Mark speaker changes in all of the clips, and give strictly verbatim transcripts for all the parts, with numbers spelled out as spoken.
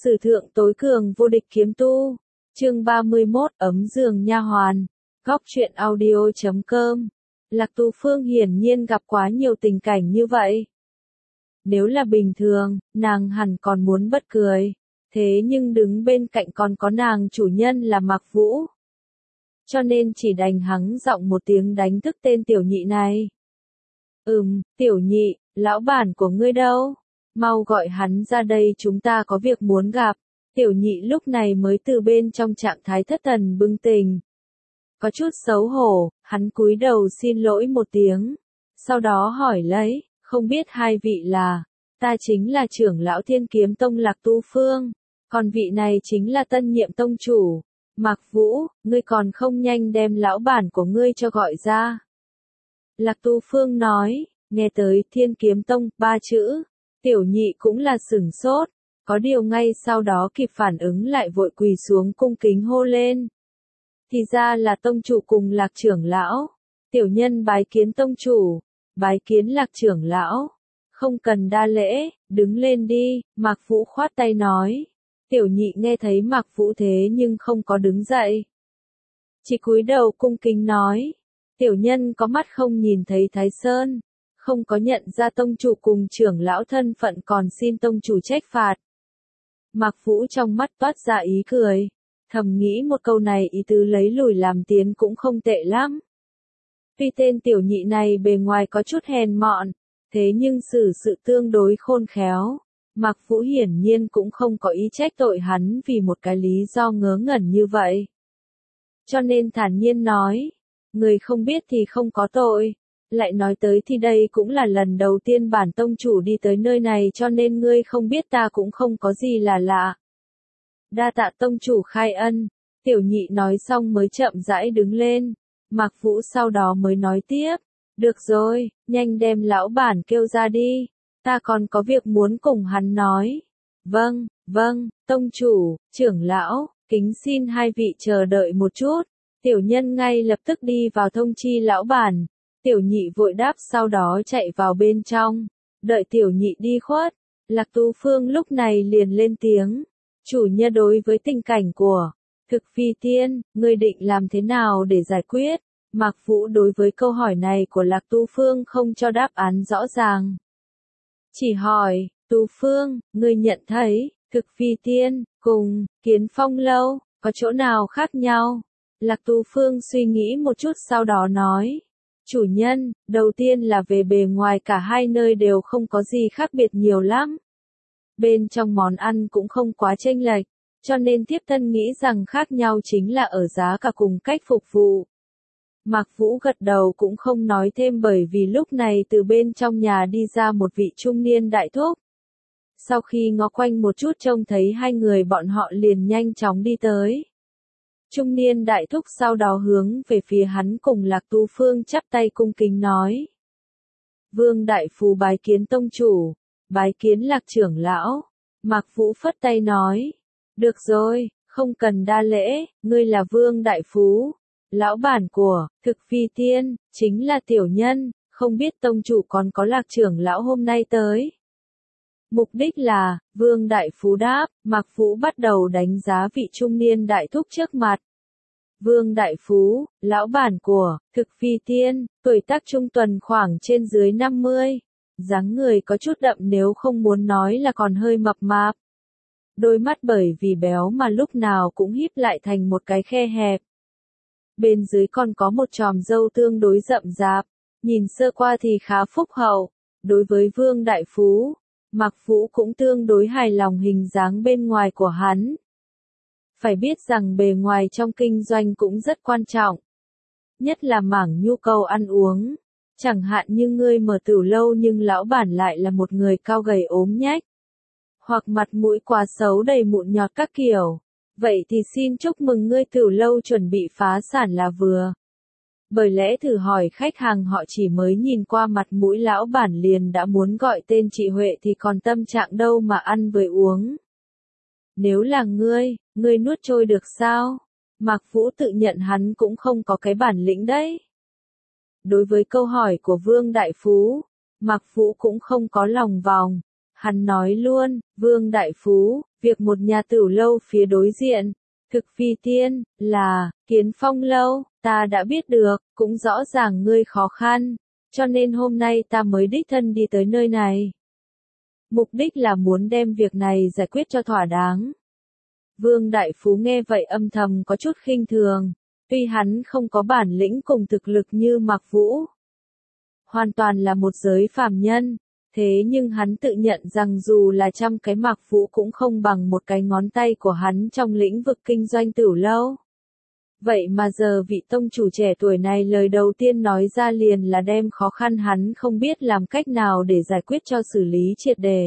Speaker 1: Sử thượng tối cường vô địch kiếm tu. Chương ba mươi mốt ấm giường nha hoàn. Góc truyện audio chấm com. Lạc Tu Phương hiển nhiên gặp quá nhiều tình cảnh như vậy. Nếu là bình thường, nàng hẳn còn muốn bật cười. Thế nhưng đứng bên cạnh còn có nàng chủ nhân là Mạc Vũ. Cho nên chỉ đành hắng giọng một tiếng đánh thức tên tiểu nhị này. Ừm, tiểu nhị, lão bản của ngươi đâu? Mau gọi hắn ra đây, chúng ta có việc muốn gặp. Tiểu nhị lúc này mới từ bên trong trạng thái thất thần bừng tỉnh. Có chút xấu hổ, hắn cúi đầu xin lỗi một tiếng. Sau đó hỏi lấy, không biết hai vị là, ta chính là trưởng lão Thiên Kiếm Tông Lạc Tu Phương, còn vị này chính là tân nhiệm tông chủ. Mạc Vũ, ngươi còn không nhanh đem lão bản của ngươi cho gọi ra. Lạc Tu Phương nói, nghe tới Thiên Kiếm Tông, ba chữ, tiểu nhị cũng là sửng sốt, có điều ngay sau đó kịp phản ứng lại vội quỳ xuống cung kính hô lên. Thì ra là tông chủ cùng Lạc trưởng lão, tiểu nhân bái kiến tông chủ, bái kiến Lạc trưởng lão, không cần đa lễ, đứng lên đi, Mạc Vũ khoát tay nói. Tiểu nhị nghe thấy Mạc Vũ thế nhưng không có đứng dậy. Chỉ cúi đầu cung kính nói, tiểu nhân có mắt không nhìn thấy Thái Sơn, không có nhận ra tông chủ cùng trưởng lão thân phận, còn xin tông chủ trách phạt. Mạc Vũ trong mắt toát ra ý cười, thầm nghĩ một câu này ý tứ lấy lùi làm tiến cũng không tệ lắm. Tuy tên tiểu nhị này bề ngoài có chút hèn mọn, thế nhưng xử sự tương đối khôn khéo. Mạc Vũ hiển nhiên cũng không có ý trách tội hắn vì một cái lý do ngớ ngẩn như vậy. Cho nên thản nhiên nói, người không biết thì không có tội. Lại nói tới thì đây cũng là lần đầu tiên bản tông chủ đi tới nơi này, cho nên ngươi không biết ta cũng không có gì là lạ. Đa tạ tông chủ khai ân, tiểu nhị nói xong mới chậm rãi đứng lên. Mạc Vũ sau đó mới nói tiếp, được rồi, nhanh đem lão bản kêu ra đi. Ta còn có việc muốn cùng hắn nói. Vâng, vâng, tông chủ, trưởng lão, kính xin hai vị chờ đợi một chút. Tiểu nhân ngay lập tức đi vào thông chi lão bản. Tiểu nhị vội đáp sau đó chạy vào bên trong. Đợi tiểu nhị đi khuất, Lạc Tu Phương lúc này liền lên tiếng. Chủ nhân, đối với tình cảnh của Thực Phi Tiên, ngươi định làm thế nào để giải quyết? Mạc Vũ đối với câu hỏi này của Lạc Tu Phương không cho đáp án rõ ràng. Chỉ hỏi, Tu Phương, ngươi nhận thấy, Thực Phi Tiên, cùng, Kiến Phong Lâu, có chỗ nào khác nhau? Lạc Tu Phương suy nghĩ một chút sau đó nói, chủ nhân, đầu tiên là về bề ngoài cả hai nơi đều không có gì khác biệt nhiều lắm. Bên trong món ăn cũng không quá chênh lệch, cho nên thiếp thân nghĩ rằng khác nhau chính là ở giá cả cùng cách phục vụ. Mạc Vũ gật đầu cũng không nói thêm, bởi vì lúc này từ bên trong nhà đi ra một vị trung niên đại thúc. Sau khi ngó quanh một chút trông thấy hai người bọn họ liền nhanh chóng đi tới. Trung niên đại thúc sau đó hướng về phía hắn cùng Lạc Tu Phương chắp tay cung kính nói. Vương đại phú bái kiến tông chủ, bái kiến Lạc trưởng lão. Mạc Vũ phất tay nói. Được rồi, không cần đa lễ, ngươi là Vương đại phú. Lão bản của Thực Phi Tiên, chính là tiểu nhân, không biết tông chủ còn có Lạc trưởng lão hôm nay tới. Mục đích là, Vương đại phú đáp, Mạc Vũ bắt đầu đánh giá vị trung niên đại thúc trước mặt. Vương đại phú, lão bản của Thực Phi Tiên, tuổi tác trung tuần khoảng trên dưới năm mươi, dáng người có chút đậm nếu không muốn nói là còn hơi mập mạp. Đôi mắt bởi vì béo mà lúc nào cũng híp lại thành một cái khe hẹp. Bên dưới còn có một chòm râu tương đối rậm rạp, nhìn sơ qua thì khá phúc hậu. Đối với Vương đại phú, Mạc Vũ cũng tương đối hài lòng hình dáng bên ngoài của hắn. Phải biết rằng bề ngoài trong kinh doanh cũng rất quan trọng. Nhất là mảng nhu cầu ăn uống. Chẳng hạn như ngươi mở tửu lâu nhưng lão bản lại là một người cao gầy ốm nhách. Hoặc mặt mũi quá xấu đầy mụn nhọt các kiểu. Vậy thì xin chúc mừng ngươi tửu lâu chuẩn bị phá sản là vừa. Bởi lẽ thử hỏi khách hàng họ chỉ mới nhìn qua mặt mũi lão bản liền đã muốn gọi tên chị Huệ thì còn tâm trạng đâu mà ăn với uống. Nếu là ngươi, ngươi nuốt trôi được sao? Mạc Vũ tự nhận hắn cũng không có cái bản lĩnh đấy. Đối với câu hỏi của Vương đại phú, Mạc Vũ cũng không có lòng vòng. Hắn nói luôn, Vương Đại Phú, việc một nhà tửu lâu phía đối diện, thực phi tiên, là, Kiến Phong lâu, ta đã biết được, cũng rõ ràng ngươi khó khăn, cho nên hôm nay ta mới đích thân đi tới nơi này. Mục đích là muốn đem việc này giải quyết cho thỏa đáng. Vương Đại Phú nghe vậy âm thầm có chút khinh thường, tuy hắn không có bản lĩnh cùng thực lực như Mạc Vũ, hoàn toàn là một giới phàm nhân, thế nhưng hắn tự nhận rằng dù là trăm cái Mạc Vũ cũng không bằng một cái ngón tay của hắn trong lĩnh vực kinh doanh tửu lâu. Vậy mà giờ vị tông chủ trẻ tuổi này lời đầu tiên nói ra liền là đem khó khăn hắn không biết làm cách nào để giải quyết cho xử lý triệt đề.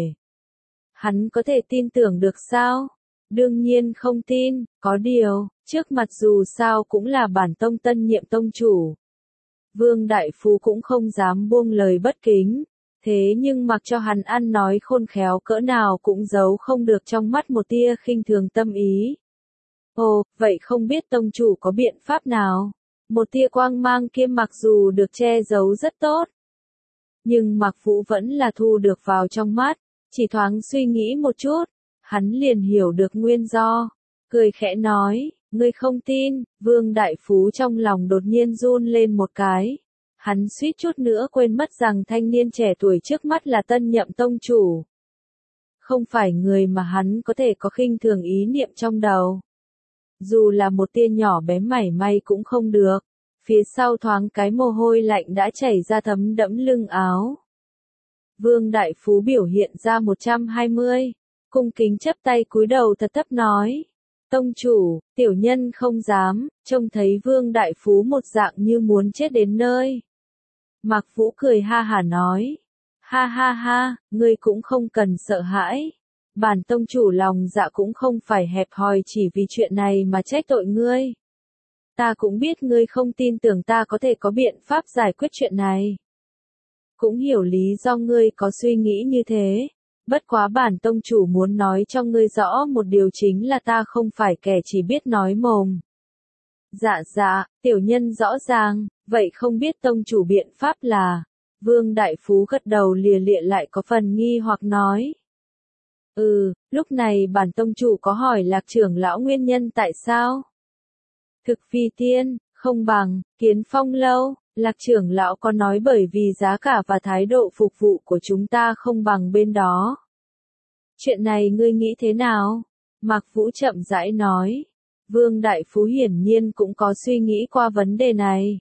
Speaker 1: Hắn có thể tin tưởng được sao? Đương nhiên không tin, có điều, trước mặt dù sao cũng là bản tông tân nhiệm tông chủ. Vương Đại Phú cũng không dám buông lời bất kính, thế nhưng mặc cho hắn ăn nói khôn khéo cỡ nào cũng giấu không được trong mắt một tia khinh thường tâm ý. Ồ, vậy không biết tông chủ có biện pháp nào? Một tia quang mang kia mặc dù được che giấu rất tốt, nhưng Mạc Vũ vẫn là thu được vào trong mắt, chỉ thoáng suy nghĩ một chút, hắn liền hiểu được nguyên do, cười khẽ nói, ngươi không tin, Vương Đại Phú trong lòng đột nhiên run lên một cái, hắn suýt chút nữa quên mất rằng thanh niên trẻ tuổi trước mắt là tân nhậm tông chủ. Không phải người mà hắn có thể có khinh thường ý niệm trong đầu. Dù là một tia nhỏ bé mảy may cũng không được, phía sau thoáng cái mồ hôi lạnh đã chảy ra thấm đẫm lưng áo. Vương Đại Phú biểu hiện ra một trăm hai mươi, cung kính chấp tay cúi đầu thật thấp nói. Tông chủ, tiểu nhân không dám, trông thấy Vương Đại Phú một dạng như muốn chết đến nơi. Mạc Vũ cười ha hả nói. Ha ha ha, ngươi cũng không cần sợ hãi. Bản tông chủ lòng dạ cũng không phải hẹp hòi chỉ vì chuyện này mà trách tội ngươi. Ta cũng biết ngươi không tin tưởng ta có thể có biện pháp giải quyết chuyện này. Cũng hiểu lý do ngươi có suy nghĩ như thế. Bất quá bản tông chủ muốn nói cho ngươi rõ một điều chính là ta không phải kẻ chỉ biết nói mồm. Dạ dạ, tiểu nhân rõ ràng, vậy không biết tông chủ biện pháp là. Vương Đại Phú gật đầu lìa lịa lại có phần nghi hoặc nói. Ừ, lúc này bản tông chủ có hỏi Lạc trưởng lão nguyên nhân tại sao? Thực phi tiên, không bằng, Kiến Phong lâu, Lạc trưởng lão có nói bởi vì giá cả và thái độ phục vụ của chúng ta không bằng bên đó. Chuyện này ngươi nghĩ thế nào? Mạc Vũ chậm rãi nói. Vương Đại Phú hiển nhiên cũng có suy nghĩ qua vấn đề này.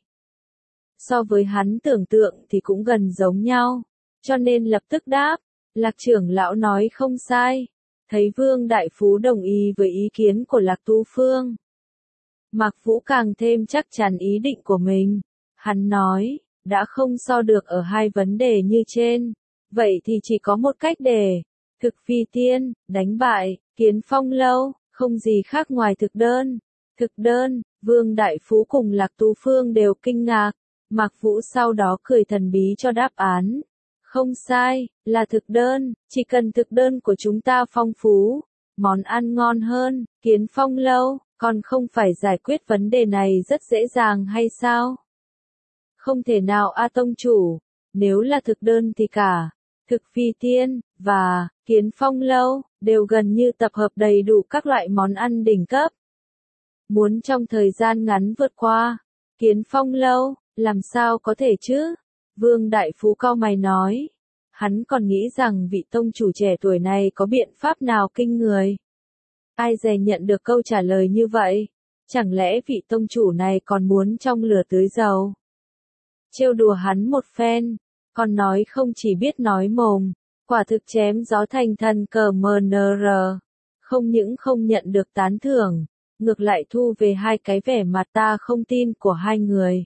Speaker 1: So với hắn tưởng tượng thì cũng gần giống nhau, cho nên lập tức đáp. Lạc trưởng lão nói không sai, thấy Vương Đại Phú đồng ý với ý kiến của Lạc Tu Phương. Mạc Vũ càng thêm chắc chắn ý định của mình, hắn nói, đã không so được ở hai vấn đề như trên, vậy thì chỉ có một cách để, thực phi tiên, đánh bại, Kiến Phong lâu, không gì khác ngoài thực đơn. Thực đơn, Vương Đại Phú cùng Lạc Tu Phương đều kinh ngạc, Mạc Vũ sau đó cười thần bí cho đáp án. Không sai, là thực đơn, chỉ cần thực đơn của chúng ta phong phú, món ăn ngon hơn, Kiến Phong lâu, còn không phải giải quyết vấn đề này rất dễ dàng hay sao? Không thể nào a tông chủ, nếu là thực đơn thì cả, thực phi tiên, và, Kiến Phong lâu, đều gần như tập hợp đầy đủ các loại món ăn đỉnh cấp. Muốn trong thời gian ngắn vượt qua, Kiến Phong lâu, làm sao có thể chứ? Vương Đại Phú cau mày nói. Hắn còn nghĩ rằng vị tông chủ trẻ tuổi này có biện pháp nào kinh người. Ai dè nhận được câu trả lời như vậy? Chẳng lẽ vị tông chủ này còn muốn trong lửa tưới dầu? Trêu đùa hắn một phen, còn nói không chỉ biết nói mồm, quả thực chém gió thành thần cờ mờ nờ rờ. Không những không nhận được tán thưởng, ngược lại thu về hai cái vẻ mặt ta không tin của hai người.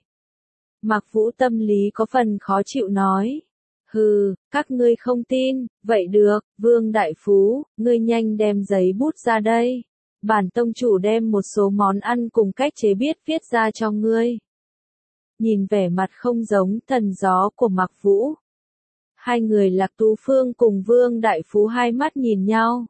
Speaker 1: Mạc Vũ tâm lý có phần khó chịu nói. Hừ, các ngươi không tin, vậy được, Vương Đại Phú, ngươi nhanh đem giấy bút ra đây. Bản tông chủ đem một số món ăn cùng cách chế biết viết ra cho ngươi. Nhìn vẻ mặt không giống thần gió của Mạc Vũ. Hai người Lạc Tu Phương cùng Vương Đại Phú hai mắt nhìn nhau.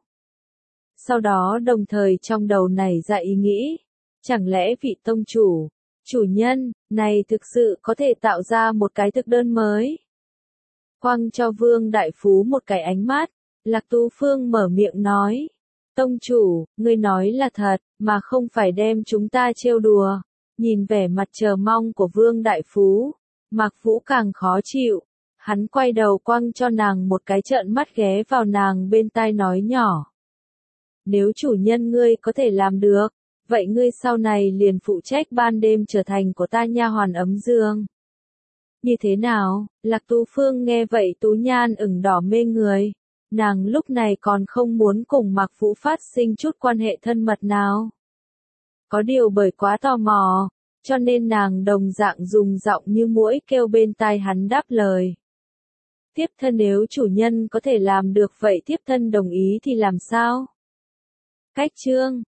Speaker 1: Sau đó đồng thời trong đầu nảy ra ý nghĩ. Chẳng lẽ vị tông chủ, chủ nhân, này thực sự có thể tạo ra một cái thực đơn mới? Quăng cho Vương Đại Phú một cái ánh mắt, Lạc Tú Phương mở miệng nói. Tông chủ, ngươi nói là thật, mà không phải đem chúng ta trêu đùa. Nhìn vẻ mặt chờ mong của Vương Đại Phú, Mạc Vũ càng khó chịu. Hắn quay đầu quăng cho nàng một cái trợn mắt ghé vào nàng bên tai nói nhỏ. Nếu chủ nhân ngươi có thể làm được, vậy ngươi sau này liền phụ trách ban đêm trở thành của ta nha hoàn ấm dương. Như thế nào? Lạc Tú Phương nghe vậy tú nhan ửng đỏ mê người. Nàng lúc này còn không muốn cùng Mạc Vũ phát sinh chút quan hệ thân mật nào. Có điều bởi quá tò mò, cho nên nàng đồng dạng dùng giọng như muỗi kêu bên tai hắn đáp lời. Tiếp thân nếu chủ nhân có thể làm được vậy tiếp thân đồng ý thì làm sao? Cách chương